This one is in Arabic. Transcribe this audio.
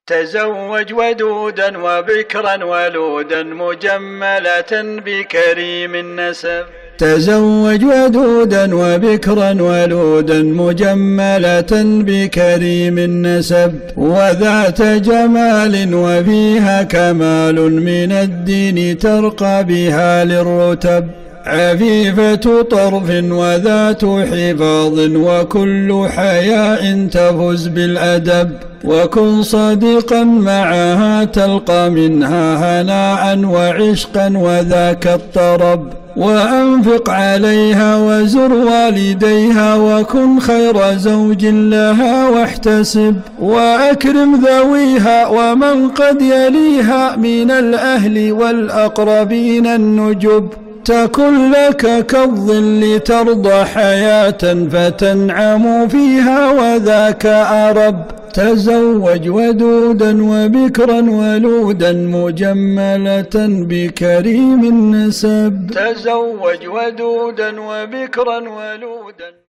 تزوج ودودا وبكرا ولودا مجملة بكريم النسب. تزوج ودودا وبكرا ولودا مجملة بكريم النسب، وذات جمال وفيها كمال من الدين ترقى بها للرتب، عفيفة طرف وذات حفاظ وكل حياء تفز بالأدب، وكن صديقا معها تلقى منها هناء وعشقا وذاك الطرب، وأنفق عليها وزر والديها وكن خير زوج لها واحتسب، وأكرم ذويها ومن قد يليها من الأهل والأقربين النجب، تكن لك كالظل ترضى حياة فتنعم فيها وذاك أرب. تزوج ودودا وبكرا ولودا مجملة بكريم النسب. تزوج ودودا وبكرا ولودا